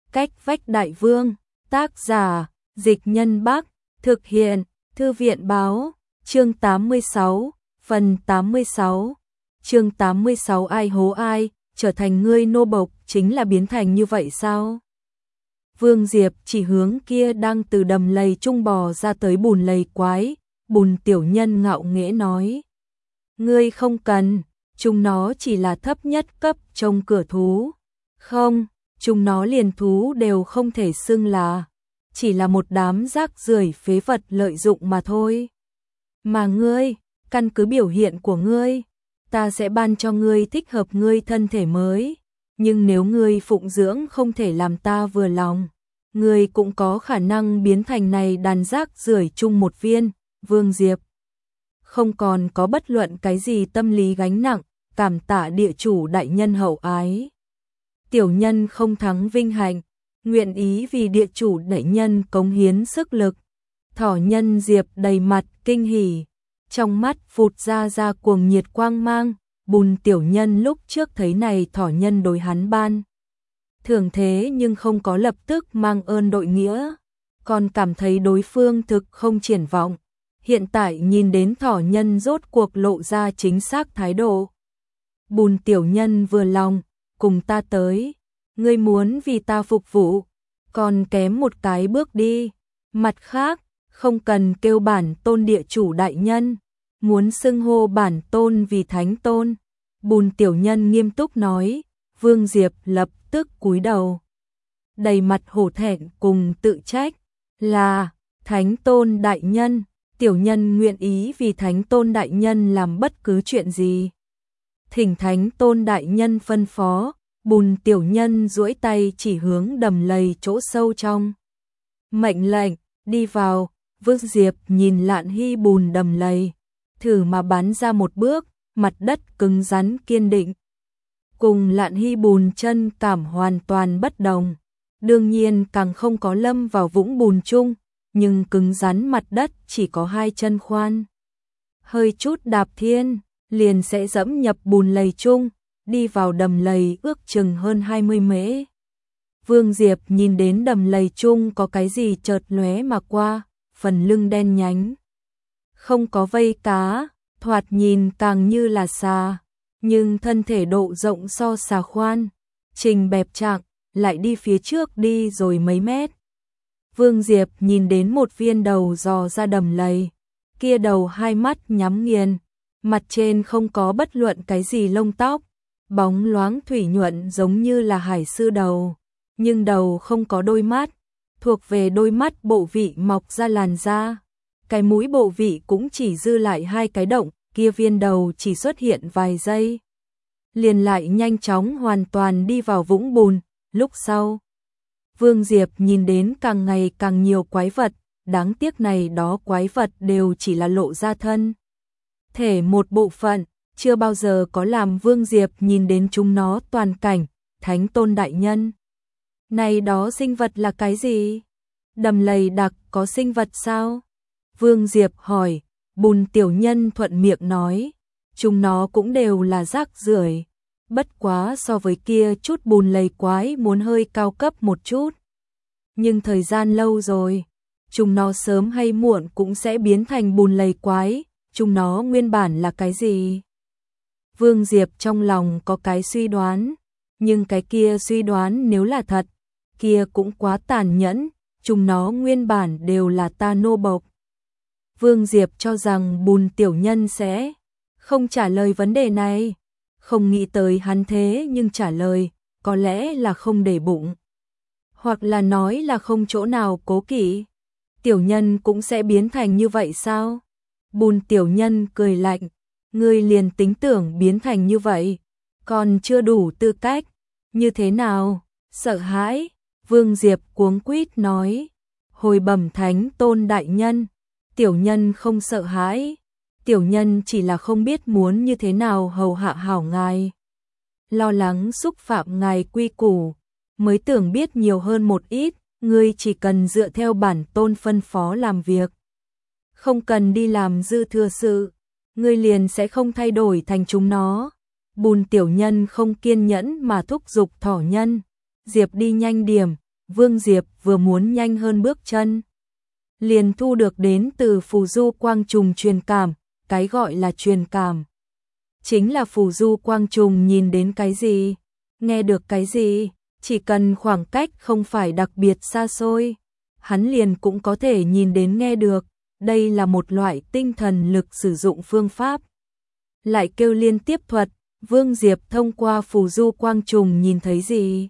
Cách vách đại vương, tác giả, Dịch Nhân Bắc, thực hiện, Thư viện báo, chương 86, phần 86. Chương 86 ai hố ai, trở thành ngươi nô bộc chính là biến thành như vậy sao? Vương Diệp chỉ hướng kia đang từ đầm lầy trung bò ra tới bùn lầy quái, bùn tiểu nhân ngạo nghễ nói. Ngươi không cần, chúng nó chỉ là thấp nhất cấp trông cửa thú. Không, chúng nó liền thú đều không thể xưng là, chỉ là một đám rác rưởi phế vật lợi dụng mà thôi. Mà ngươi, căn cứ biểu hiện của ngươi, ta sẽ ban cho ngươi thích hợp ngươi thân thể mới, nhưng nếu ngươi phụng dưỡng không thể làm ta vừa lòng, ngươi cũng có khả năng biến thành này đàn rác rưởi chung một viên. Vương Diệp không còn có bất luận cái gì tâm lý gánh nặng, cảm tạ địa chủ đại nhân hậu ái. Tiểu nhân không thắng vinh hạnh, nguyện ý vì địa chủ đại nhân cống hiến sức lực. Thỏ nhân Diệp đầy mặt kinh hỉ, trong mắt phụt ra cuồng nhiệt quang mang. Bùn tiểu nhân lúc trước thấy này thỏ nhân đối hắn ban thường thế nhưng không có lập tức mang ơn đội nghĩa, còn cảm thấy đối phương thực không triển vọng. Hiện tại nhìn đến thỏ nhân rốt cuộc lộ ra chính xác thái độ. Bùn tiểu nhân vừa lòng, cùng ta tới, ngươi muốn vì ta phục vụ, còn kém một cái bước đi. Mặt khác, không cần kêu bản tôn địa chủ đại nhân, muốn xưng hô bản tôn vì thánh tôn. Bùn tiểu nhân nghiêm túc nói. Vương Diệp lập tức cúi đầu, đầy mặt hổ thẹn cùng tự trách. Là thánh tôn đại nhân, tiểu nhân nguyện ý vì thánh tôn đại nhân làm bất cứ chuyện gì. Thỉnh thánh tôn đại nhân phân phó. Bùn tiểu nhân duỗi tay chỉ hướng đầm lầy chỗ sâu trong. Mệnh lệnh, đi vào. Vương Diệp nhìn Lạn Hy bùn đầm lầy, thử mà bắn ra một bước, mặt đất cứng rắn kiên định. Cùng Lạn Hy bùn chân cảm hoàn toàn bất đồng, đương nhiên càng không có lâm vào vũng bùn chung, nhưng cứng rắn mặt đất chỉ có hai chân khoan. Hơi chút đạp thiên, liền sẽ dẫm nhập bùn lầy chung, đi vào đầm lầy ước chừng hơn 20 mễ. Vương Diệp nhìn đến đầm lầy chung có cái gì chợt lóe mà qua, phần lưng đen nhánh. Không có vây cá, thoạt nhìn càng như là xà, nhưng thân thể độ rộng so xà khoan, trình bẹp chạc, lại đi phía trước đi rồi mấy mét. Vương Diệp nhìn đến một viên đầu dò ra đầm lầy, kia đầu hai mắt nhắm nghiền, mặt trên không có bất luận cái gì lông tóc, bóng loáng thủy nhuận giống như là hải sư đầu, nhưng đầu không có đôi mắt, thuộc về đôi mắt bộ vị mọc ra làn da. Cái mũi bộ vị cũng chỉ dư lại hai cái động, kia viên đầu chỉ xuất hiện vài giây, liền lại nhanh chóng hoàn toàn đi vào vũng bùn. Lúc sau, Vương Diệp nhìn đến càng ngày càng nhiều quái vật, đáng tiếc này đó quái vật đều chỉ là lộ ra thân thể một bộ phận, chưa bao giờ có làm Vương Diệp nhìn đến chúng nó toàn cảnh. Thánh tôn đại nhân, này đó sinh vật là cái gì? Đầm lầy đặc có sinh vật sao? Vương Diệp hỏi. Bùn tiểu nhân thuận miệng nói, chúng nó cũng đều là rác rưởi, bất quá so với kia chút bùn lầy quái muốn hơi cao cấp một chút. Nhưng thời gian lâu rồi, chúng nó sớm hay muộn cũng sẽ biến thành bùn lầy quái. Chúng nó nguyên bản là cái gì? Vương Diệp trong lòng có cái suy đoán, nhưng cái kia suy đoán nếu là thật, kia cũng quá tàn nhẫn. Chúng nó nguyên bản đều là ta nô bộc. Vương Diệp cho rằng bùn tiểu nhân sẽ không trả lời vấn đề này, không nghĩ tới hắn thế nhưng trả lời, có lẽ là không để bụng, hoặc là nói là không chỗ nào cố kỵ. Tiểu nhân cũng sẽ biến thành như vậy sao? Bùn tiểu nhân cười lạnh, ngươi liền tính tưởng biến thành như vậy, còn chưa đủ tư cách. Như thế nào? Sợ hãi? Vương Diệp cuống quýt nói, hồi bẩm thánh tôn đại nhân, tiểu nhân không sợ hãi, tiểu nhân chỉ là không biết muốn như thế nào hầu hạ hảo ngài. Lo lắng xúc phạm ngài quy củ, mới tưởng biết nhiều hơn một ít, ngươi chỉ cần dựa theo bản tôn phân phó làm việc. Không cần đi làm dư thừa sự, ngươi liền sẽ không thay đổi thành chúng nó. Bùn tiểu nhân không kiên nhẫn mà thúc giục thỏ nhân. Diệp đi nhanh điểm, Vương Diệp vừa muốn nhanh hơn bước chân, liền thu được đến từ phù du quang trùng truyền cảm. Cái gọi là truyền cảm chính là phù du quang trùng nhìn đến cái gì, nghe được cái gì, chỉ cần khoảng cách không phải đặc biệt xa xôi, hắn liền cũng có thể nhìn đến nghe được. Đây là một loại tinh thần lực sử dụng phương pháp. Lại kêu liên tiếp thuật, Vương Diệp thông qua phù du quang trùng nhìn thấy gì?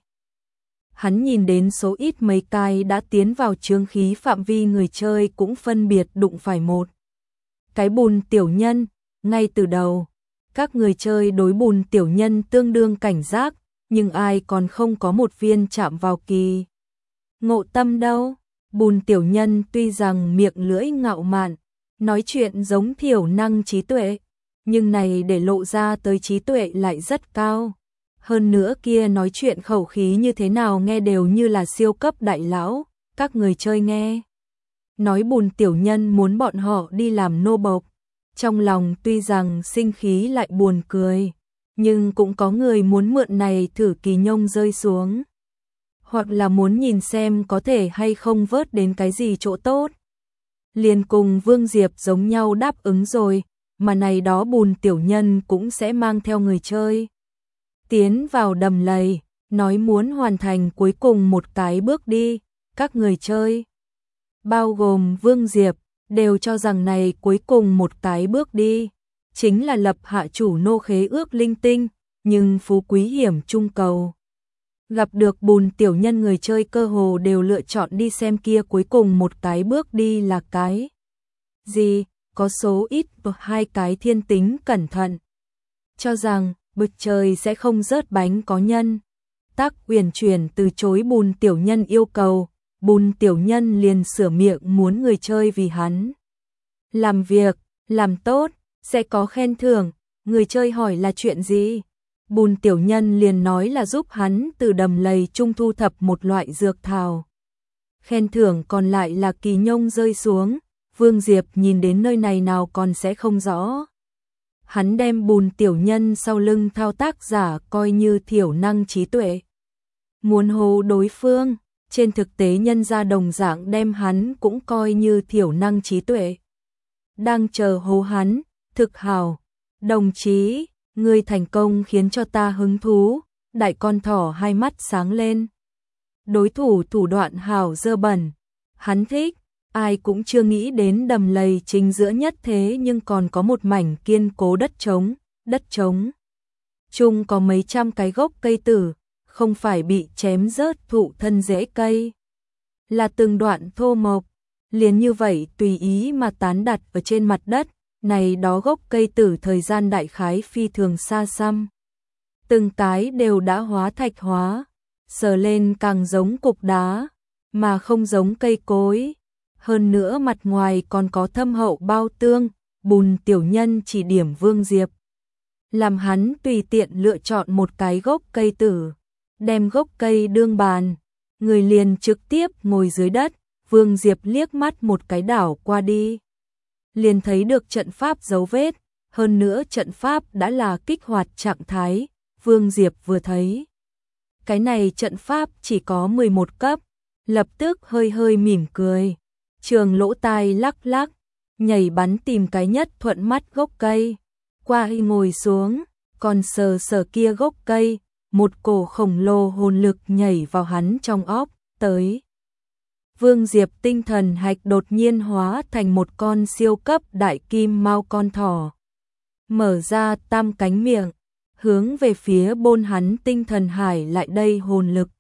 Hắn nhìn đến số ít mấy cái đã tiến vào chướng khí phạm vi người chơi cũng phân biệt đụng phải một cái bùn tiểu nhân. Ngay từ đầu, các người chơi đối bùn tiểu nhân tương đương cảnh giác, nhưng ai còn không có một viên chạm vào kỳ ngộ tâm đâu. Bùn tiểu nhân tuy rằng miệng lưỡi ngạo mạn, nói chuyện giống thiểu năng trí tuệ, nhưng này để lộ ra tới trí tuệ lại rất cao. Hơn nữa kia nói chuyện khẩu khí như thế nào nghe đều như là siêu cấp đại lão. Các người chơi nghe nói bùn tiểu nhân muốn bọn họ đi làm nô bộc, trong lòng tuy rằng sinh khí lại buồn cười, nhưng cũng có người muốn mượn này thử kỳ nhông rơi xuống, hoặc là muốn nhìn xem có thể hay không vớt đến cái gì chỗ tốt. Liền cùng Vương Diệp giống nhau đáp ứng rồi, mà này đó bùn tiểu nhân cũng sẽ mang theo người chơi tiến vào đầm lầy, nói muốn hoàn thành cuối cùng một cái bước đi. Các người chơi, bao gồm Vương Diệp, đều cho rằng này cuối cùng một cái bước đi chính là lập hạ chủ nô khế ước linh tinh, nhưng phú quý hiểm trung cầu. Gặp được bùn tiểu nhân người chơi cơ hồ đều lựa chọn đi xem kia cuối cùng một cái bước đi là cái gì, có số ít hai cái thiên tính cẩn thận, cho rằng bực trời sẽ không rớt bánh có nhân. Tác Uyển Chuyển từ chối bùn tiểu nhân yêu cầu, bùn tiểu nhân liền sửa miệng muốn người chơi vì hắn làm việc, làm tốt, sẽ có khen thưởng. Người chơi hỏi là chuyện gì? Bùn tiểu nhân liền nói là giúp hắn từ đầm lầy trung thu thập một loại dược thảo. Khen thưởng còn lại là kỳ nhông rơi xuống. Vương Diệp nhìn đến nơi này nào còn sẽ không rõ. Hắn đem bùn tiểu nhân sau lưng thao tác giả coi như thiểu năng trí tuệ, muốn hô đối phương. Trên thực tế nhân gia đồng dạng đem hắn cũng coi như thiểu năng trí tuệ, đang chờ hô hắn. Thực hào, đồng chí, ngươi thành công khiến cho ta hứng thú. Đại con thỏ hai mắt sáng lên. Đối thủ thủ đoạn hảo dơ bẩn, hắn thích. Ai cũng chưa nghĩ đến đầm lầy chính giữa nhất thế nhưng còn có một mảnh kiên cố đất trống chung có mấy trăm cái gốc cây tử, không phải bị chém rớt thụ thân rễ cây, là từng đoạn thô mộc, liền như vậy tùy ý mà tán đặt ở trên mặt đất. Này đó gốc cây tử thời gian đại khái phi thường xa xăm, từng cái đều đã hóa thạch hóa, sờ lên càng giống cục đá, mà không giống cây cối. Hơn nữa mặt ngoài còn có thâm hậu bao tương. Bùn tiểu nhân chỉ điểm Vương Diệp, làm hắn tùy tiện lựa chọn một cái gốc cây tử, đem gốc cây đương bàn, người liền trực tiếp ngồi dưới đất. Vương Diệp liếc mắt một cái đảo qua đi, liền thấy được trận pháp dấu vết, hơn nữa trận pháp đã là kích hoạt trạng thái. Vương Diệp vừa thấy cái này trận pháp chỉ có 11 cấp, lập tức hơi hơi mỉm cười, trường lỗ tai lắc lắc, nhảy bắn tìm cái nhất thuận mắt gốc cây, qua y ngồi xuống, còn sờ sờ kia gốc cây, một cổ khổng lồ hồn lực nhảy vào hắn trong óc, tới. Vương Diệp tinh thần hạch đột nhiên hóa thành một con siêu cấp đại kim mao con thỏ, mở ra tam cánh miệng, hướng về phía bôn hắn tinh thần hải lại đây hồn lực.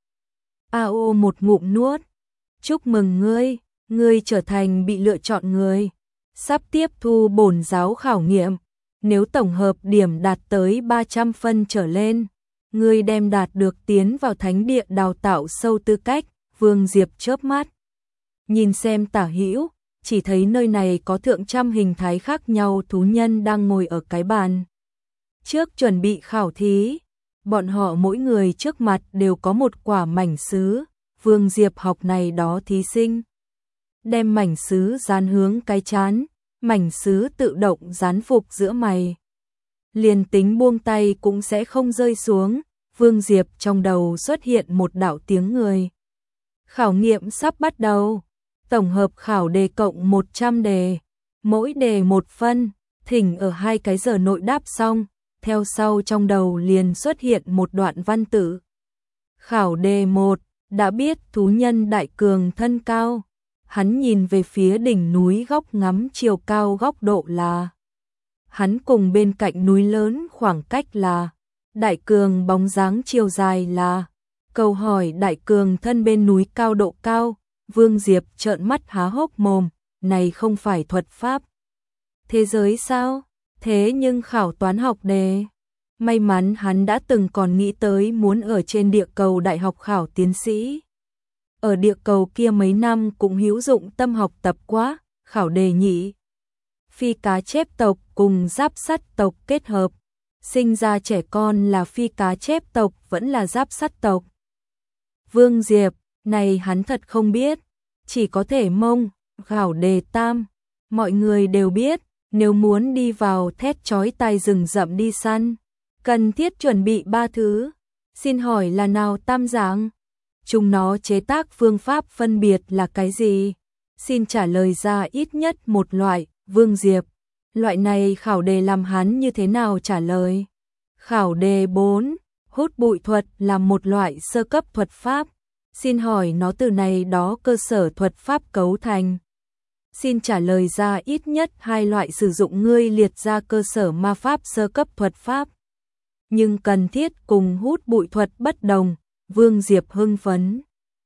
AO một ngụm nuốt, chúc mừng ngươi, ngươi trở thành bị lựa chọn người, sắp tiếp thu bổn giáo khảo nghiệm, nếu tổng hợp điểm đạt tới 300 phân trở lên, ngươi đem đạt được tiến vào thánh địa đào tạo sâu tư cách. Vương Diệp chớp mắt, nhìn xem tả hữu, chỉ thấy nơi này có thượng trăm hình thái khác nhau thú nhân đang ngồi ở cái bàn trước chuẩn bị khảo thí. Bọn họ mỗi người trước mặt đều có một quả mảnh sứ. Vương Diệp học này đó thí sinh, đem mảnh sứ dán hướng cái chán, mảnh sứ tự động dán phục giữa mày, liền tính buông tay cũng sẽ không rơi xuống. Vương Diệp trong đầu xuất hiện một đạo tiếng người Khảo nghiệm sắp bắt đầu. Tổng hợp khảo đề cộng 100 đề. Mỗi đề 1 phân. Thỉnh ở 2 cái giờ nội đáp xong. Theo sau trong đầu liền xuất hiện một đoạn văn tự. Khảo đề 1. Đã biết thú nhân đại cường thân cao. Hắn nhìn về phía đỉnh núi góc ngắm chiều cao góc độ là. Hắn cùng bên cạnh núi lớn khoảng cách là. Đại cường bóng dáng chiều dài là. Câu hỏi đại cường thân bên núi cao độ cao. Vương Diệp trợn mắt há hốc mồm. Này không phải thuật pháp thế giới sao? Thế nhưng khảo toán học đề. May mắn hắn đã từng còn nghĩ tới muốn ở trên địa cầu đại học khảo tiến sĩ. Ở địa cầu kia mấy năm cũng hữu dụng tâm học tập quá, khảo đề nhị. Phi cá chép tộc cùng giáp sắt tộc kết hợp. Sinh ra trẻ con là phi cá chép tộc vẫn là giáp sắt tộc. Vương Diệp, này hắn thật không biết. Chỉ có thể mông, khảo đề tam. Mọi người đều biết, nếu muốn đi vào thét chói tai rừng rậm đi săn. Cần thiết chuẩn bị 3 thứ. Xin hỏi là nào tam dạng? Chúng nó chế tác phương pháp phân biệt là cái gì? Xin trả lời ra ít nhất một loại, Vương Diệp. Loại này khảo đề làm hắn như thế nào trả lời? Khảo đề 4. Hút bụi thuật là một loại sơ cấp thuật pháp. Xin hỏi nó từ này đó cơ sở thuật pháp cấu thành. Xin trả lời ra ít nhất 2 loại sử dụng ngươi liệt ra cơ sở ma pháp sơ cấp thuật pháp. Nhưng cần thiết cùng hút bụi thuật bất đồng, Vương Diệp hưng phấn.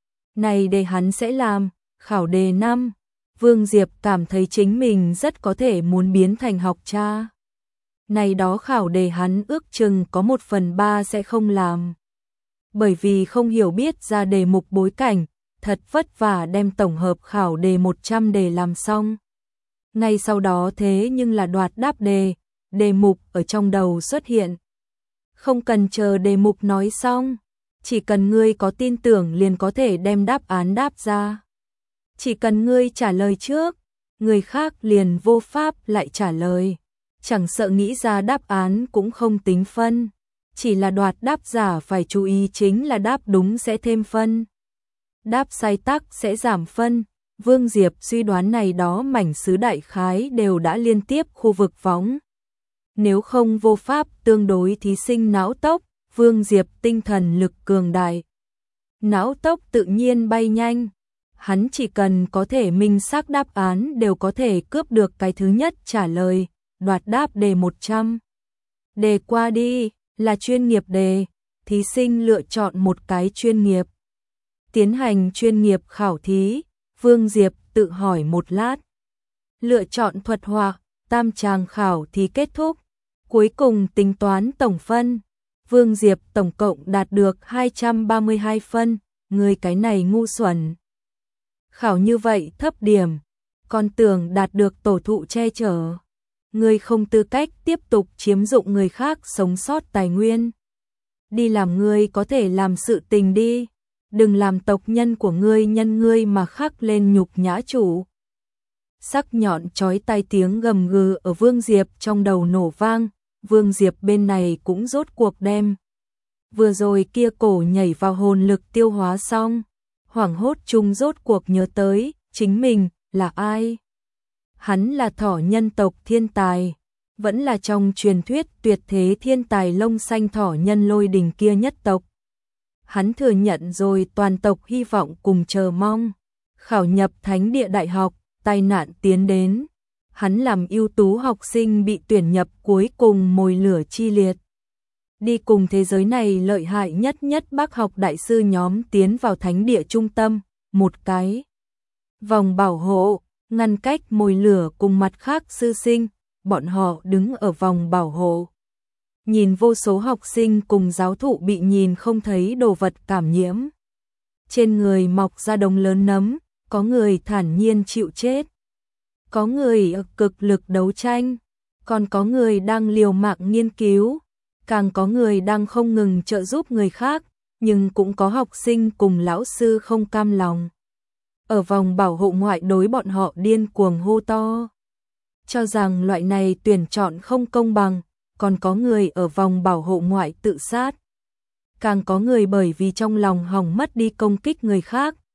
Này để hắn sẽ làm, khảo đề 5. Vương Diệp cảm thấy chính mình rất có thể muốn biến thành học cha. Này đó khảo đề hắn ước chừng có 1/3 sẽ không làm. Bởi vì không hiểu biết ra đề mục bối cảnh, thật vất vả đem tổng hợp khảo đề 100 đề làm xong. Ngay sau đó thế nhưng là đoạt đáp đề, đề mục ở trong đầu xuất hiện. Không cần chờ đề mục nói xong, chỉ cần ngươi có tin tưởng liền có thể đem đáp án đáp ra. Chỉ cần ngươi trả lời trước, người khác liền vô pháp lại trả lời. Chẳng sợ nghĩ ra đáp án cũng không tính phân, chỉ là đoạt đáp giả phải chú ý chính là đáp đúng sẽ thêm phân. Đáp sai tắc sẽ giảm phân. Vương Diệp suy đoán này đó mảnh sứ đại khái đều đã liên tiếp khu vực võng. Nếu không vô pháp tương đối thí sinh não tốc, Vương Diệp tinh thần lực cường đại. Não tốc tự nhiên bay nhanh. Hắn chỉ cần có thể minh xác đáp án đều có thể cướp được cái thứ nhất trả lời, đoạt đáp đề 100. Đề qua đi, là chuyên nghiệp đề, thí sinh lựa chọn một cái chuyên nghiệp. Tiến hành chuyên nghiệp khảo thí, Vương Diệp tự hỏi một lát. Lựa chọn thuật họa, tam tràng khảo thí kết thúc. Cuối cùng tính toán tổng phân. Vương Diệp tổng cộng đạt được 232 phân, người cái này ngu xuẩn. Khảo như vậy thấp điểm, còn tưởng đạt được tổ thụ che chở. Người không tư cách tiếp tục chiếm dụng người khác sống sót tài nguyên. Đi làm người có thể làm sự tình đi. Đừng làm tộc nhân của ngươi nhân ngươi mà khắc lên nhục nhã chủ. Sắc nhọn chói tai tiếng gầm gừ ở Vương Diệp trong đầu nổ vang. Vương Diệp bên này cũng rốt cuộc đem. Vừa rồi kia cổ nhảy vào hồn lực tiêu hóa xong. Hoảng hốt chung rốt cuộc nhớ tới, chính mình, là ai? Hắn là thỏ nhân tộc thiên tài. Vẫn là trong truyền thuyết tuyệt thế thiên tài lông xanh thỏ nhân Lôi Đình kia nhất tộc. Hắn thừa nhận rồi toàn tộc hy vọng cùng chờ mong. Khảo nhập Thánh Địa Đại học, tai nạn tiến đến. Hắn làm ưu tú học sinh bị tuyển nhập cuối cùng mồi lửa chi liệt. Đi cùng thế giới này lợi hại nhất Bác học đại sư nhóm tiến vào Thánh Địa trung tâm, một cái vòng bảo hộ, ngăn cách mồi lửa cùng mặt khác sư sinh, bọn họ đứng ở vòng bảo hộ. Nhìn vô số học sinh cùng giáo thụ bị nhìn không thấy đồ vật cảm nhiễm. Trên người mọc ra đống lớn nấm, có người thản nhiên chịu chết. Có người ở cực lực đấu tranh, còn có người đang liều mạng nghiên cứu, càng có người đang không ngừng trợ giúp người khác, nhưng cũng có học sinh cùng lão sư không cam lòng. Ở vòng bảo hộ ngoại đối bọn họ điên cuồng hô to. Cho rằng loại này tuyển chọn không công bằng, còn có người ở vòng bảo hộ ngoại tự sát. Càng có người bởi vì trong lòng hỏng mất đi công kích người khác,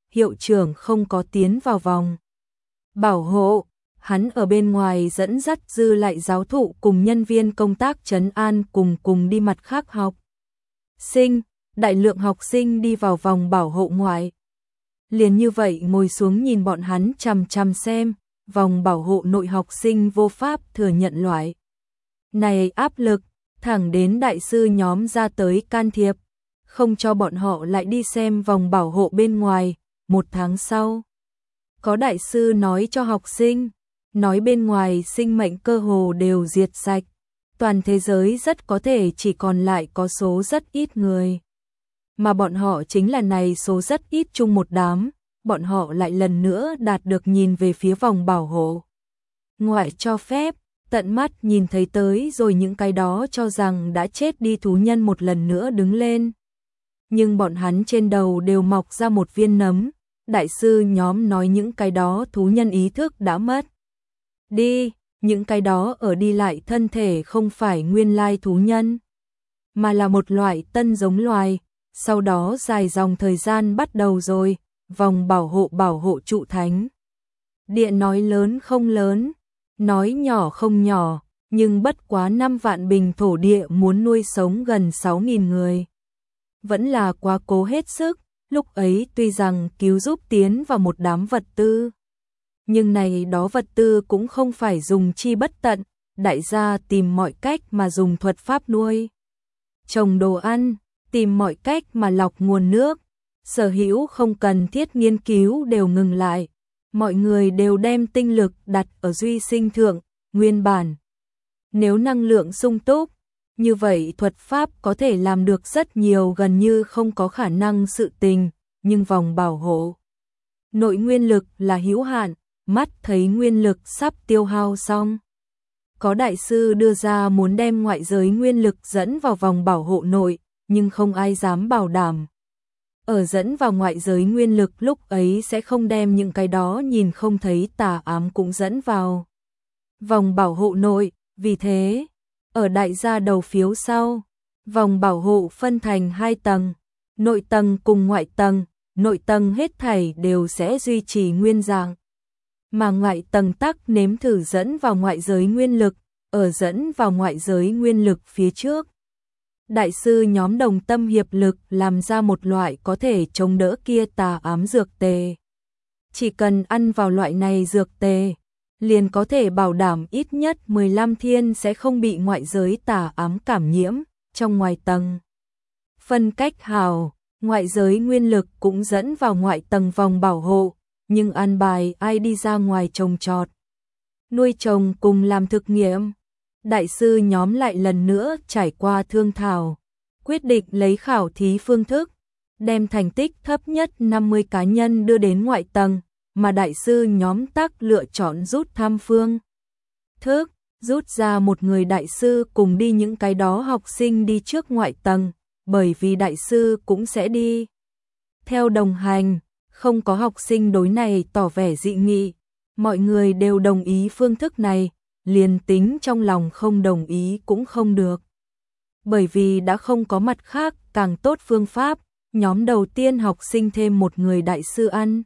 hiệu trưởng không có tiến vào vòng bảo hộ, hắn ở bên ngoài dẫn dắt dư lại giáo thụ cùng nhân viên công tác trấn an cùng đi mặt khác học sinh, đại lượng học sinh đi vào vòng bảo hộ ngoại. Liền như vậy ngồi xuống nhìn bọn hắn chằm chằm xem, vòng bảo hộ nội học sinh vô pháp thừa nhận loại này áp lực, thẳng đến đại sư nhóm ra tới can thiệp, không cho bọn họ lại đi xem vòng bảo hộ bên ngoài. 1 tháng sau, có đại sư nói cho học sinh, nói bên ngoài sinh mệnh cơ hồ đều diệt sạch, toàn thế giới rất có thể chỉ còn lại có số rất ít người. Mà bọn họ chính là này số rất ít chung một đám, bọn họ lại lần nữa đạt được nhìn về phía vòng bảo hộ ngoại cho phép, tận mắt nhìn thấy tới rồi những cái đó cho rằng đã chết đi thú nhân một lần nữa đứng lên. Nhưng bọn hắn trên đầu đều mọc ra một viên nấm, đại sư nhóm nói những cái đó thú nhân ý thức đã mất đi, những cái đó ở đi lại thân thể không phải nguyên lai thú nhân, mà là một loại tân giống loài. Sau đó dài dòng thời gian bắt đầu rồi, vòng bảo hộ trụ thánh điện nói lớn không lớn, nói nhỏ không nhỏ, nhưng bất quá 5 vạn bình thổ địa muốn nuôi sống gần 6.000 người. Vẫn là quá cố hết sức, lúc ấy tuy rằng cứu giúp tiến vào một đám vật tư, nhưng này đó vật tư cũng không phải dùng chi bất tận, đại gia tìm mọi cách mà dùng thuật pháp nuôi trồng đồ ăn, tìm mọi cách mà lọc nguồn nước, sở hữu không cần thiết nghiên cứu đều ngừng lại, mọi người đều đem tinh lực đặt ở duy sinh thượng, nguyên bản. Nếu năng lượng sung túc, như vậy thuật pháp có thể làm được rất nhiều gần như không có khả năng sự tình, nhưng vòng bảo hộ nội nguyên lực là hữu hạn, mắt thấy nguyên lực sắp tiêu hao xong. Có đại sư đưa ra muốn đem ngoại giới nguyên lực dẫn vào vòng bảo hộ nội, nhưng không ai dám bảo đảm. Ở dẫn vào ngoại giới nguyên lực lúc ấy sẽ không đem những cái đó nhìn không thấy tà ám cũng dẫn vào vòng bảo hộ nội, vì thế, ở đại gia đầu phiếu sau, vòng bảo hộ phân thành 2 tầng, nội tầng cùng ngoại tầng, nội tầng hết thảy đều sẽ duy trì nguyên dạng, mà ngoại tầng tắc nếm thử dẫn vào ngoại giới nguyên lực, ở dẫn vào ngoại giới nguyên lực phía trước. Đại sư nhóm đồng tâm hiệp lực làm ra một loại có thể chống đỡ kia tà ám dược tề. Chỉ cần ăn vào loại này dược tề, liền có thể bảo đảm ít nhất 15 thiên sẽ không bị ngoại giới tà ám cảm nhiễm. Trong ngoài tầng phân cách hào, ngoại giới nguyên lực cũng dẫn vào ngoại tầng vòng bảo hộ, nhưng an bài ai đi ra ngoài trồng trọt, nuôi trồng cùng làm thực nghiệm. Đại sư nhóm lại lần nữa trải qua thương thảo, quyết định lấy khảo thí phương thức, đem thành tích thấp nhất 50 cá nhân đưa đến ngoại tầng, mà đại sư nhóm tắc lựa chọn rút thăm phương thức, rút ra một người đại sư cùng đi những cái đó học sinh đi trước ngoại tầng, bởi vì đại sư cũng sẽ đi theo đồng hành, không có học sinh đối này tỏ vẻ dị nghị, mọi người đều đồng ý phương thức này, liền tính trong lòng không đồng ý cũng không được. Bởi vì đã không có mặt khác càng tốt phương pháp, nhóm đầu tiên học sinh thêm một người đại sư ăn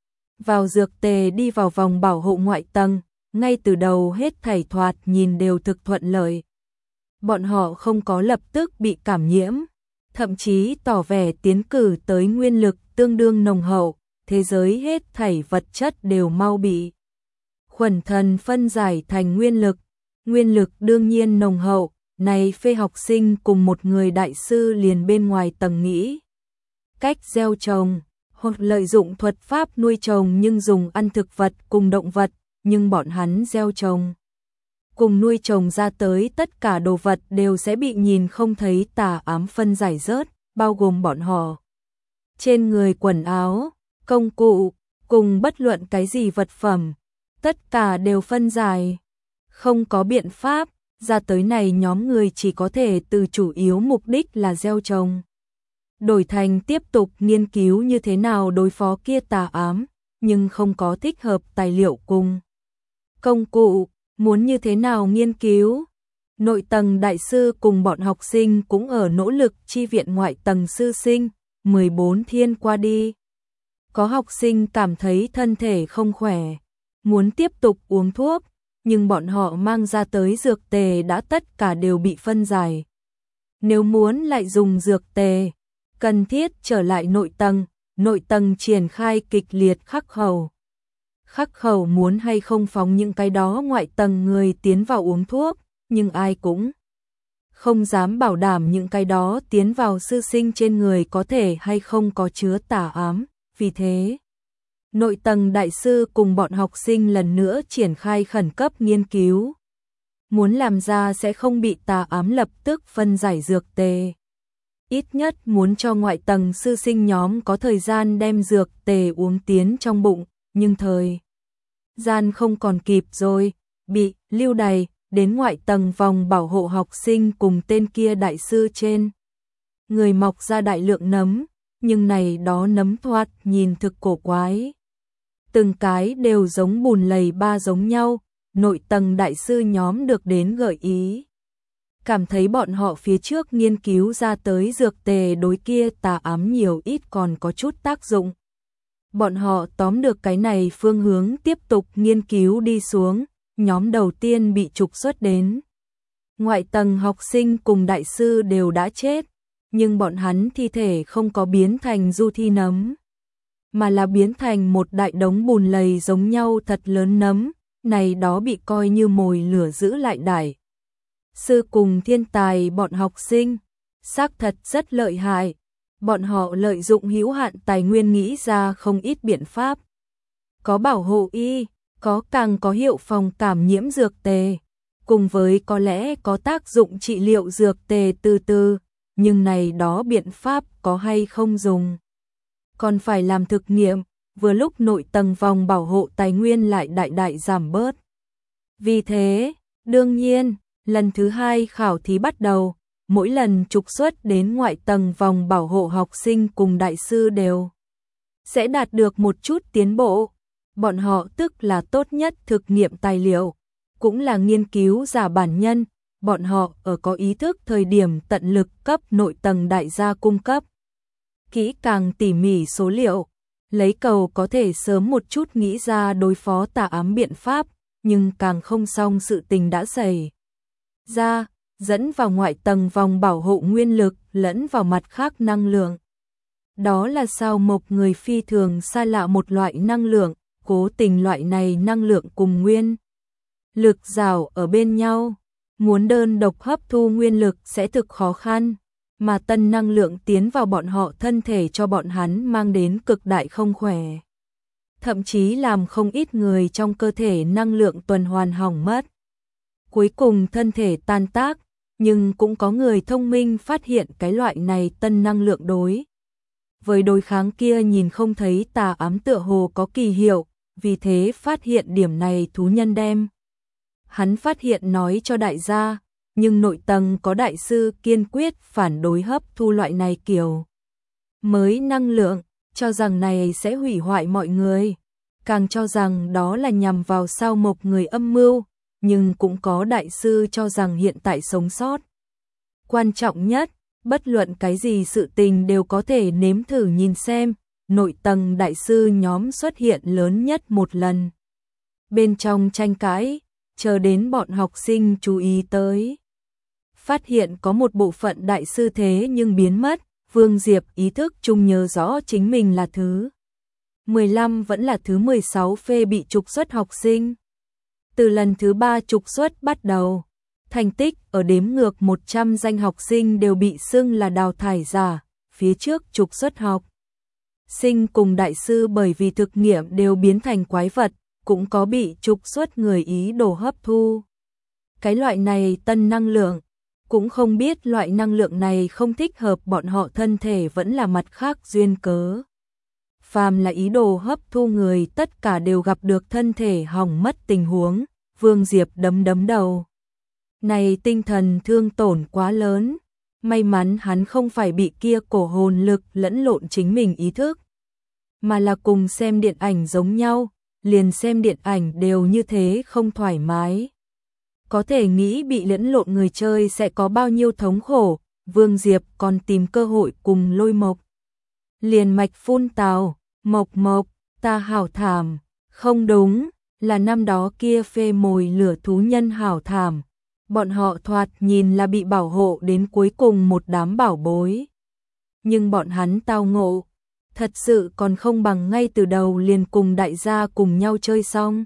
vào dược tề đi vào vòng bảo hộ ngoại tầng, ngay từ đầu hết thảy thoạt nhìn đều thực thuận lợi. Bọn họ không có lập tức bị cảm nhiễm, thậm chí tỏ vẻ tiến cử tới nguyên lực tương đương nồng hậu, thế giới hết thảy vật chất đều mau bị khuẩn thần phân giải thành nguyên lực đương nhiên nồng hậu, này phê học sinh cùng một người đại sư liền bên ngoài tầng nghĩ. Cách gieo trồng, hoặc lợi dụng thuật pháp nuôi trồng nhưng dùng ăn thực vật cùng động vật, nhưng bọn hắn gieo trồng cùng nuôi trồng ra tới tất cả đồ vật đều sẽ bị nhìn không thấy tà ám phân giải rớt, bao gồm bọn họ trên người quần áo, công cụ, cùng bất luận cái gì vật phẩm, tất cả đều phân giải. Không có biện pháp, ra tới này nhóm người chỉ có thể từ chủ yếu mục đích là gieo trồng đổi thành tiếp tục nghiên cứu như thế nào đối phó kia tà ám, nhưng không có thích hợp tài liệu cùng công cụ, muốn như thế nào nghiên cứu. Nội tầng đại sư cùng bọn học sinh cũng ở nỗ lực chi viện ngoại tầng sư sinh, 14 thiên qua đi. Có học sinh cảm thấy thân thể không khỏe, muốn tiếp tục uống thuốc, nhưng bọn họ mang ra tới dược tề đã tất cả đều bị phân giải. Nếu muốn lại dùng dược tề, cần thiết trở lại nội tầng triển khai kịch liệt khắc khẩu. Khắc khẩu muốn hay không phóng những cái đó ngoại tầng người tiến vào uống thuốc, nhưng ai cũng không dám bảo đảm những cái đó tiến vào sư sinh trên người có thể hay không có chứa tà ám, vì thế nội tầng đại sư cùng bọn học sinh lần nữa triển khai khẩn cấp nghiên cứu. Muốn làm ra sẽ không bị tà ám lập tức phân giải dược tề. Ít nhất muốn cho ngoại tầng sư sinh nhóm có thời gian đem dược tề uống tiến trong bụng, nhưng thời gian không còn kịp rồi, bị lưu đày đến ngoại tầng vòng bảo hộ học sinh cùng tên kia đại sư trên. Người mọc ra đại lượng nấm, nhưng này đó nấm thoạt nhìn thực cổ quái. Từng cái đều giống bùn lầy ba giống nhau, nội tầng đại sư nhóm được đến gợi ý. Cảm thấy bọn họ phía trước nghiên cứu ra tới dược tề đối kia tà ám nhiều ít còn có chút tác dụng. Bọn họ tóm được cái này phương hướng tiếp tục nghiên cứu đi xuống, nhóm đầu tiên bị trục xuất đến. Ngoại tầng học sinh cùng đại sư đều đã chết, nhưng bọn hắn thi thể không có biến thành du thi nấm, mà là biến thành một đại đống bùn lầy giống nhau thật lớn nấm, này đó bị coi như mồi lửa giữ lại đại. Sư cùng thiên tài bọn học sinh, xác thật rất lợi hại, bọn họ lợi dụng hữu hạn tài nguyên nghĩ ra không ít biện pháp. Có bảo hộ y, có càng có hiệu phòng cảm nhiễm dược tề, cùng với có lẽ có tác dụng trị liệu dược tề từ từ, nhưng này đó biện pháp có hay không dùng. Còn phải làm thực nghiệm, vừa lúc nội tầng vòng bảo hộ tài nguyên lại đại đại giảm bớt. Vì thế, đương nhiên, lần thứ hai khảo thí bắt đầu, mỗi lần trục xuất đến ngoại tầng vòng bảo hộ học sinh cùng đại sư đều sẽ đạt được một chút tiến bộ. Bọn họ tức là tốt nhất thực nghiệm tài liệu, cũng là nghiên cứu giả bản nhân, bọn họ ở có ý thức thời điểm tận lực cấp nội tầng đại gia cung cấp kỹ càng tỉ mỉ số liệu, lấy cầu có thể sớm một chút nghĩ ra đối phó tà ám biện pháp, nhưng càng không xong sự tình đã xảy ra, dẫn vào ngoại tầng vòng bảo hộ nguyên lực lẫn vào mặt khác năng lượng. Đó là sao một người phi thường xa lạ một loại năng lượng, cố tình loại này năng lượng cùng nguyên lực rào ở bên nhau, muốn đơn độc hấp thu nguyên lực sẽ thực khó khăn, mà tân năng lượng tiến vào bọn họ thân thể cho bọn hắn mang đến cực đại không khỏe. Thậm chí làm không ít người trong cơ thể năng lượng tuần hoàn hỏng mất. Cuối cùng thân thể tan tác, nhưng cũng có người thông minh phát hiện cái loại này tân năng lượng đối với đối kháng kia nhìn không thấy tà ám tựa hồ có kỳ hiệu, vì thế phát hiện điểm này thú nhân đem. Hắn phát hiện nói cho đại gia, nhưng nội tầng có đại sư kiên quyết phản đối hấp thu loại này kiểu mới năng lượng, cho rằng này sẽ hủy hoại mọi người, càng cho rằng đó là nhằm vào sao một người âm mưu, nhưng cũng có đại sư cho rằng hiện tại sống sót. Quan trọng nhất, bất luận cái gì sự tình đều có thể nếm thử nhìn xem, nội tầng đại sư nhóm xuất hiện lớn nhất một lần. Bên trong tranh cãi, chờ đến bọn học sinh chú ý tới. Phát hiện có một bộ phận đại sư thế nhưng biến mất, Vương Diệp ý thức chung nhớ rõ chính mình là thứ 15 vẫn là thứ 16 phê bị trục xuất học sinh. Từ lần thứ 3 trục xuất bắt đầu, thành tích ở đếm ngược 100 danh học sinh đều bị xưng là đào thải giả, phía trước trục xuất học sinh cùng đại sư bởi vì thực nghiệm đều biến thành quái vật, cũng có bị trục xuất người ý đồ hấp thu. Cái loại này tân năng lượng, cũng không biết loại năng lượng này không thích hợp bọn họ thân thể vẫn là mặt khác duyên cớ. Phàm là ý đồ hấp thu người tất cả đều gặp được thân thể hỏng mất tình huống, Vương Diệp đấm đầu. Này tinh thần thương tổn quá lớn, may mắn hắn không phải bị kia cổ hồn lực lẫn lộn chính mình ý thức, mà là cùng xem điện ảnh giống nhau, liền xem điện ảnh đều như thế không thoải mái. Có thể nghĩ bị lẫn lộn người chơi sẽ có bao nhiêu thống khổ, Vương Diệp còn tìm cơ hội cùng Lôi Mộc liền mạch phun tào, Mộc Mộc, ta hảo thảm, không đúng, là năm đó kia phê mồi lửa thú nhân hảo thảm. Bọn họ thoạt nhìn là bị bảo hộ đến cuối cùng một đám bảo bối. Nhưng bọn hắn tao ngộ, thật sự còn không bằng ngay từ đầu liền cùng đại gia cùng nhau chơi xong.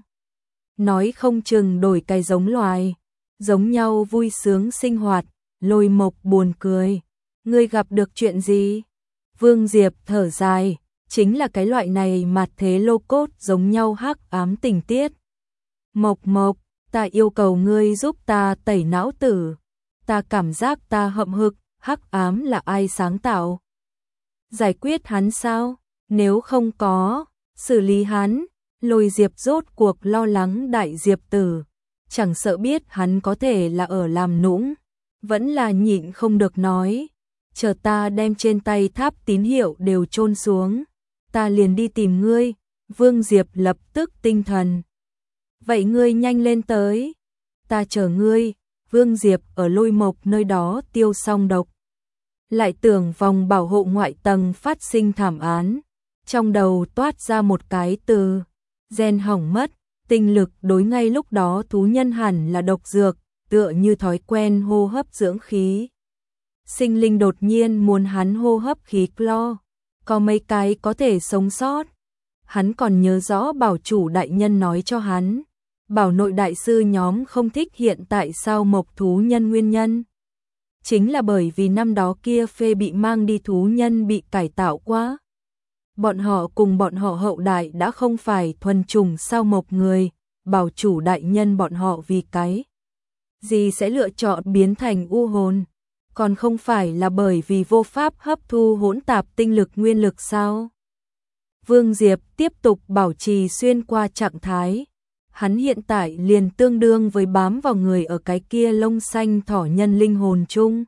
Nói không chừng đổi cái giống loài, giống nhau vui sướng sinh hoạt, Lôi Mộc buồn cười. Ngươi gặp được chuyện gì? Vương Diệp thở dài, chính là cái loại này mặt thế lô cốt giống nhau hắc ám tình tiết. Mộc Mộc, ta yêu cầu ngươi giúp ta tẩy não tử. Ta cảm giác ta hậm hực, hắc ám là ai sáng tạo? Giải quyết hắn sao? Nếu không có, xử lý hắn. Lôi Diệp rốt cuộc lo lắng đại Diệp tử, chẳng sợ biết hắn có thể là ở làm nũng, vẫn là nhịn không được nói, chờ ta đem trên tay tháp tín hiệu đều chôn xuống, ta liền đi tìm ngươi. Vương Diệp lập tức tinh thần. Vậy ngươi nhanh lên tới, ta chờ ngươi. Vương Diệp ở Lôi Mộc nơi đó tiêu xong độc, lại tưởng vòng bảo hộ ngoại tầng phát sinh thảm án, trong đầu toát ra một cái từ, gen hỏng mất. Tinh lực đối ngay lúc đó thú nhân hẳn là độc dược, tựa như thói quen hô hấp dưỡng khí. Sinh linh đột nhiên muốn hắn hô hấp khí clo, có mấy cái có thể sống sót. Hắn còn nhớ rõ bảo chủ đại nhân nói cho hắn, bảo nội đại sư nhóm không thích hiện tại sao mộc thú nhân nguyên nhân. Chính là bởi vì năm đó kia phê bị mang đi thú nhân bị cải tạo quá. Bọn họ cùng bọn họ hậu đại đã không phải thuần chủng sao mộc người, bảo chủ đại nhân bọn họ vì cái gì sẽ lựa chọn biến thành u hồn, còn không phải là bởi vì vô pháp hấp thu hỗn tạp tinh lực nguyên lực sao? Vương Diệp tiếp tục bảo trì xuyên qua trạng thái, hắn hiện tại liền tương đương với bám vào người ở cái kia lông xanh thỏ nhân linh hồn chung.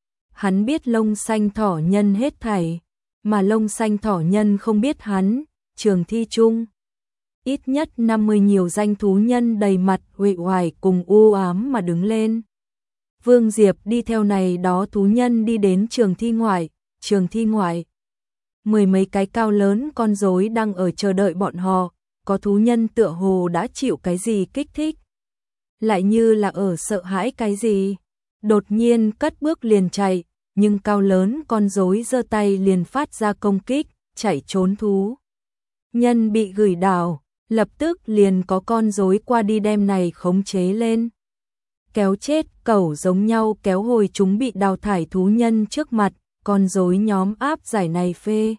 Hắn biết lông xanh thỏ nhân hết thảy, mà lông xanh thỏ nhân không biết hắn. Trường thi chung, ít nhất 50 nhiều danh thú nhân đầy mặt uể oải cùng u ám mà đứng lên. Vương Diệp đi theo này đó thú nhân đi đến trường thi ngoại. Mười mấy cái cao lớn con rối đang ở chờ đợi bọn họ, có thú nhân tựa hồ đã chịu cái gì kích thích, lại như là ở sợ hãi cái gì, đột nhiên cất bước liền chạy, nhưng cao lớn con rối giơ tay liền phát ra công kích, chạy trốn thú nhân bị gửi đảo, lập tức liền có con rối qua đi đem này khống chế lên. Kéo chết cẩu giống nhau kéo hồi chúng bị đào thải thú nhân trước mặt, con rối nhóm áp giải này phê.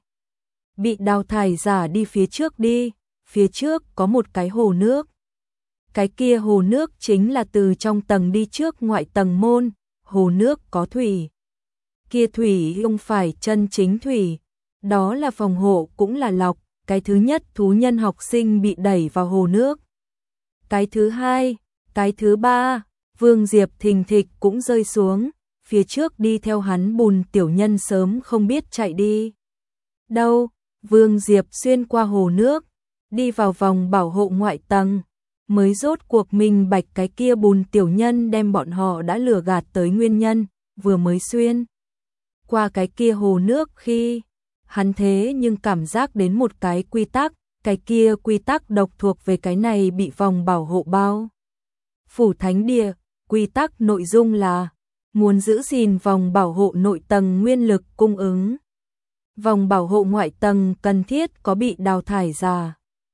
Bị đào thải giả đi phía trước đi, phía trước có một cái hồ nước. Cái kia hồ nước chính là từ trong tầng đi trước ngoại tầng môn, hồ nước có thủy. Kia thủy không phải chân chính thủy, đó là phòng hộ cũng là lọc. Cái thứ nhất thú nhân học sinh bị đẩy vào hồ nước. Cái thứ hai, cái thứ ba, Vương Diệp thình thịch cũng rơi xuống, phía trước đi theo hắn bùn tiểu nhân sớm không biết chạy đi đâu. Vương Diệp xuyên qua hồ nước, đi vào vòng bảo hộ ngoại tầng, mới rốt cuộc minh bạch cái kia bùn tiểu nhân đem bọn họ đã lừa gạt tới nguyên nhân. Vừa mới xuyên qua cái kia hồ nước khi hắn thế nhưng cảm giác đến một cái quy tắc, cái kia quy tắc độc thuộc về cái này bị vòng bảo hộ bao phủ thánh địa. Quy tắc nội dung là muốn giữ gìn vòng bảo hộ nội tầng nguyên lực cung ứng. Vòng bảo hộ ngoại tầng cần thiết có bị đào thải giả.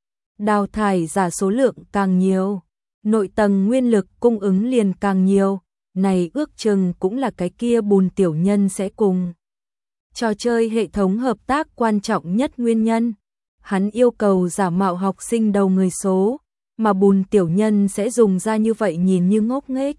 Đào thải giả số lượng càng nhiều, nội tầng nguyên lực cung ứng liền càng nhiều. Này ước chừng cũng là cái kia bùn tiểu nhân sẽ cùng trò chơi hệ thống hợp tác quan trọng nhất nguyên nhân. Hắn yêu cầu giả mạo học sinh đầu người số, mà bùn tiểu nhân sẽ dùng ra như vậy nhìn như ngốc nghếch,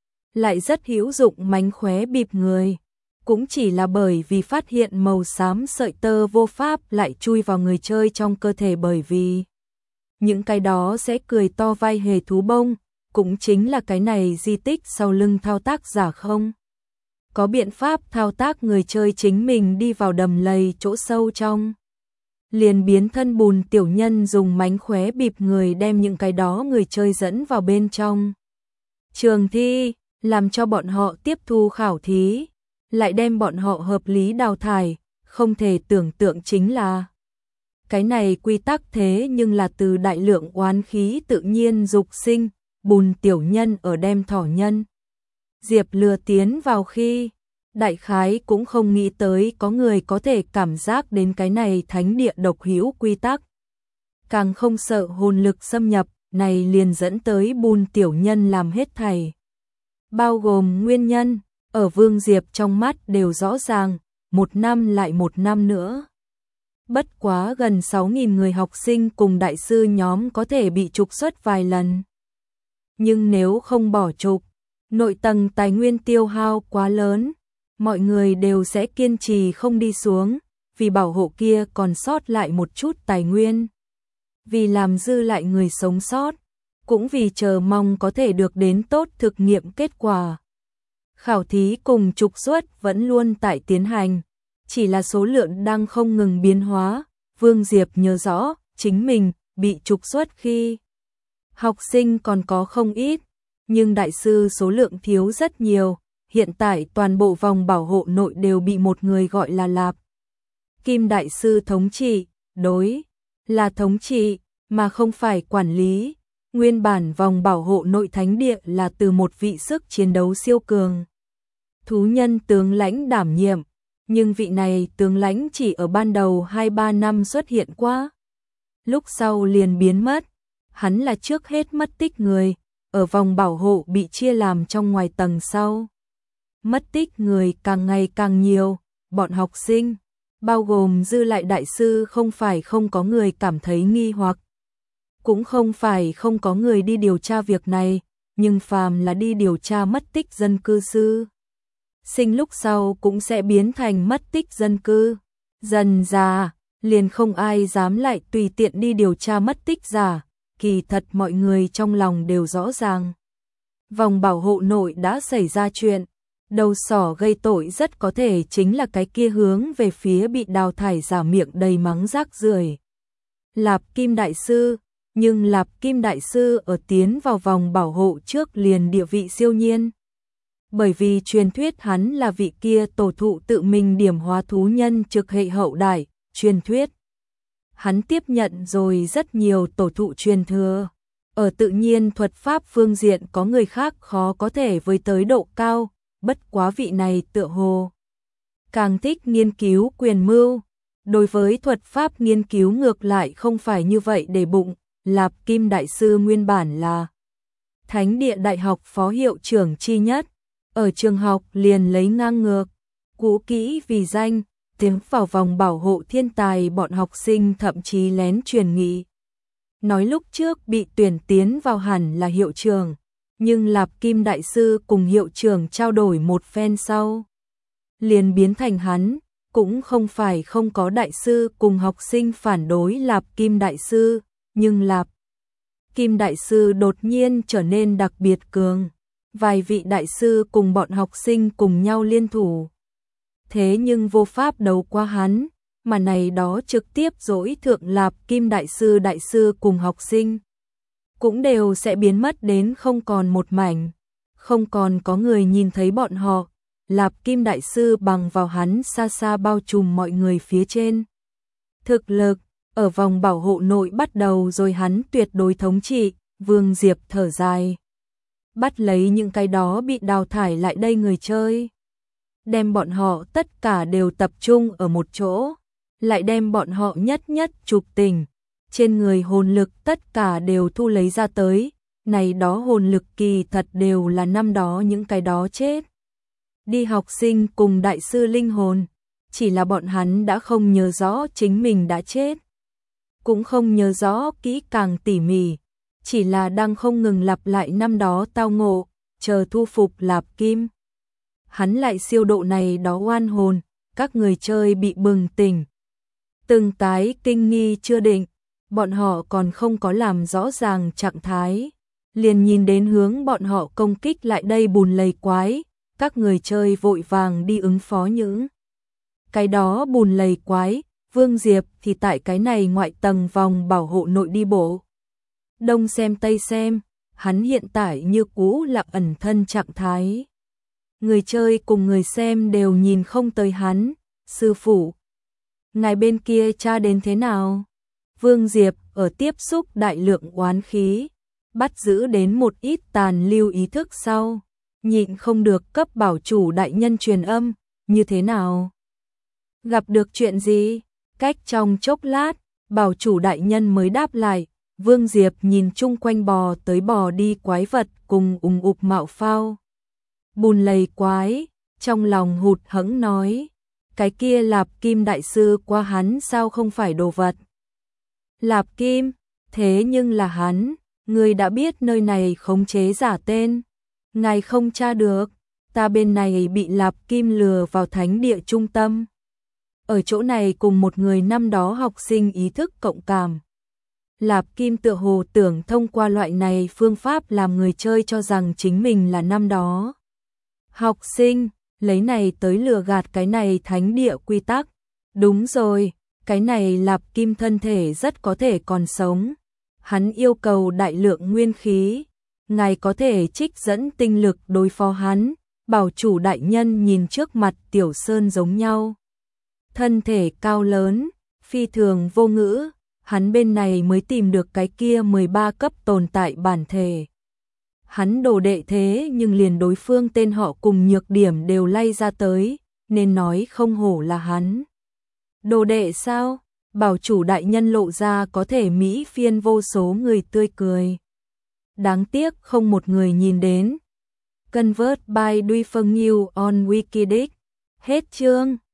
lại rất hữu dụng mánh khóe bịp người. Cũng chỉ là bởi vì phát hiện màu xám sợi tơ vô pháp lại chui vào người chơi trong cơ thể, bởi vì những cái đó sẽ cười to vai hề thú bông, cũng chính là cái này di tích sau lưng thao tác giả không có biện pháp thao tác người chơi chính mình đi vào đầm lầy chỗ sâu trong. Liền biến thân bùn tiểu nhân dùng mánh khóe bịp người đem những cái đó người chơi dẫn vào bên trong trường thi, làm cho bọn họ tiếp thu khảo thí, lại đem bọn họ hợp lý đào thải. Không thể tưởng tượng chính là Cái này quy tắc thế nhưng là từ đại lượng oán khí tự nhiên dục sinh, Bùn tiểu nhân ở đem thỏ nhân. Diệp lừa tiến vào khi, đại khái cũng không nghĩ tới có người có thể cảm giác đến cái này thánh địa độc hữu quy tắc. Càng không sợ hồn lực xâm nhập, này liền dẫn tới Bùn tiểu nhân làm hết thảy. Bao gồm nguyên nhân, ở Vương Diệp trong mắt đều rõ ràng, một năm lại một năm nữa. Bất quá gần 6.000 người học sinh cùng đại sư nhóm có thể bị trục xuất vài lần. Nhưng nếu không bỏ trục, nội tầng tài nguyên tiêu hao quá lớn, mọi người đều sẽ kiên trì không đi xuống, vì bảo hộ kia còn sót lại một chút tài nguyên. Vì làm dư lại người sống sót, cũng vì chờ mong có thể được đến tốt thực nghiệm kết quả. Khảo thí cùng trục xuất vẫn luôn tại tiến hành, chỉ là số lượng đang không ngừng biến hóa. Vương Diệp nhớ rõ, chính mình bị trục xuất khi học sinh còn có không ít, nhưng đại sư số lượng thiếu rất nhiều, hiện tại toàn bộ vòng bảo hộ nội đều bị một người gọi là Lạp Kim đại sư thống trị, đối là thống trị mà không phải quản lý. Nguyên bản vòng bảo hộ nội thánh địa là từ một vị sức chiến đấu siêu cường thú nhân tướng lãnh đảm nhiệm, nhưng vị này tướng lãnh chỉ ở ban đầu 2-3 năm xuất hiện qua, lúc sau liền biến mất. Hắn là trước hết mất tích người, ở vòng bảo hộ bị chia làm trong ngoài tầng sau. Mất tích người càng ngày càng nhiều, bọn học sinh, bao gồm dư lại đại sư không phải không có người cảm thấy nghi hoặc. Cũng không phải không có người đi điều tra việc này, nhưng phàm là đi điều tra mất tích dân cư sư sinh lúc sau cũng sẽ biến thành mất tích dân cư. Dần già, liền không ai dám lại tùy tiện đi điều tra mất tích giả, kỳ thật mọi người trong lòng đều rõ ràng. Vòng bảo hộ nội đã xảy ra chuyện, đầu sỏ gây tội rất có thể chính là cái kia hướng về phía bị đào thải giả miệng đầy mắng rác rưởi. Lạp Kim đại sư, nhưng Lạp Kim đại sư ở tiến vào vòng bảo hộ trước liền địa vị siêu nhiên. Bởi vì truyền thuyết hắn là vị kia tổ thụ tự mình điểm hóa thú nhân trực hệ hậu đại, truyền thuyết. Hắn tiếp nhận rồi rất nhiều tổ thụ truyền thừa. Ở tự nhiên thuật pháp phương diện có người khác khó có thể với tới độ cao, bất quá vị này tựa hồ càng thích nghiên cứu quyền mưu. Đối với thuật pháp nghiên cứu ngược lại không phải như vậy để bụng. Lạp Kim đại sư nguyên bản là Thánh địa đại học phó hiệu trưởng chi nhất, ở trường học liền lấy ngang ngược, cũ kỹ vì danh, tiến vào vòng bảo hộ thiên tài. Bọn học sinh thậm chí lén truyền nghị, nói lúc trước bị tuyển tiến vào hẳn là hiệu trưởng, nhưng Lạp Kim đại sư cùng hiệu trưởng trao đổi một phen sau, liền biến thành hắn. Cũng không phải không có đại sư cùng học sinh phản đối Lạp Kim đại sư, nhưng Lạp Kim đại sư đột nhiên trở nên đặc biệt cường. Vài vị đại sư cùng bọn học sinh cùng nhau liên thủ. Thế nhưng vô pháp đấu qua hắn, mà này đó trực tiếp dỗi thượng Lạp Kim đại sư cùng học sinh. Cũng đều sẽ biến mất đến không còn một mảnh. Không còn có người nhìn thấy bọn họ. Lạp Kim đại sư bằng vào hắn xa xa bao trùm mọi người phía trên. Thực lực, ở vòng bảo hộ nội bắt đầu rồi hắn tuyệt đối thống trị. Vương Diệp thở dài, bắt lấy những cái đó bị đào thải lại đây người chơi, đem bọn họ tất cả đều tập trung ở một chỗ, lại đem bọn họ nhất nhất chụp tình, trên người hồn lực tất cả đều thu lấy ra tới. Này đó hồn lực kỳ thật đều là năm đó những cái đó chết đi học sinh cùng đại sư linh hồn, chỉ là bọn hắn đã không nhớ rõ chính mình đã chết, cũng không nhớ rõ kỹ càng tỉ mỉ, chỉ là đang không ngừng lặp lại năm đó tao ngộ, chờ thu phục Lạp Kim. Hắn lại siêu độ này đó oan hồn, các người chơi bị bừng tỉnh. Từng cái kinh nghi chưa định, bọn họ còn không có làm rõ ràng trạng thái, liền nhìn đến hướng bọn họ công kích lại đây bùn lầy quái, các người chơi vội vàng đi ứng phó những cái đó bùn lầy quái. Vương Diệp thì tại cái này ngoại tầng vòng bảo hộ nội đi bộ. Đông xem tây xem, hắn hiện tại như cũ là ẩn thân trạng thái. Người chơi cùng người xem đều nhìn không tới hắn. Sư phụ, ngài bên kia tra đến thế nào? Vương Diệp ở tiếp xúc đại lượng oán khí, bắt giữ đến một ít tàn lưu ý thức sau, nhịn không được cấp bảo chủ đại nhân truyền âm, như thế nào? Gặp được chuyện gì? Cách trong chốc lát, bảo chủ đại nhân mới đáp lại, Vương Diệp nhìn chung quanh bò tới bò đi quái vật cùng ùp mạo phao. Bùn lầy quái, trong lòng hụt hẫng nói, cái kia Lạp Kim đại sư qua hắn sao không phải đồ vật. Lạp Kim, thế nhưng là hắn, người đã biết nơi này khống chế giả tên. Ngài không tra được, ta bên này bị Lạp Kim lừa vào thánh địa trung tâm. Ở chỗ này cùng một người năm đó học sinh ý thức cộng cảm. Lạp Kim tựa hồ tưởng thông qua loại này phương pháp làm người chơi cho rằng chính mình là năm đó học sinh, lấy này tới lừa gạt cái này thánh địa quy tắc. Đúng rồi, cái này Lạp Kim thân thể rất có thể còn sống. Hắn yêu cầu đại lượng nguyên khí, ngài có thể trích dẫn tinh lực đối phó hắn. Bảo chủ đại nhân nhìn trước mặt Tiểu Sơn giống nhau. Thân thể cao lớn, phi thường vô ngữ, hắn bên này mới tìm được cái kia 13 cấp tồn tại bản thể. Hắn đồ đệ thế nhưng liền đối phương tên họ cùng nhược điểm đều lay ra tới, nên nói không hổ là hắn. Đồ đệ sao? Bảo chủ đại nhân lộ ra có thể mỹ phiên vô số người tươi cười. Đáng tiếc không một người nhìn đến. Convert by Duy Phân New on Wikidic. Hết chương.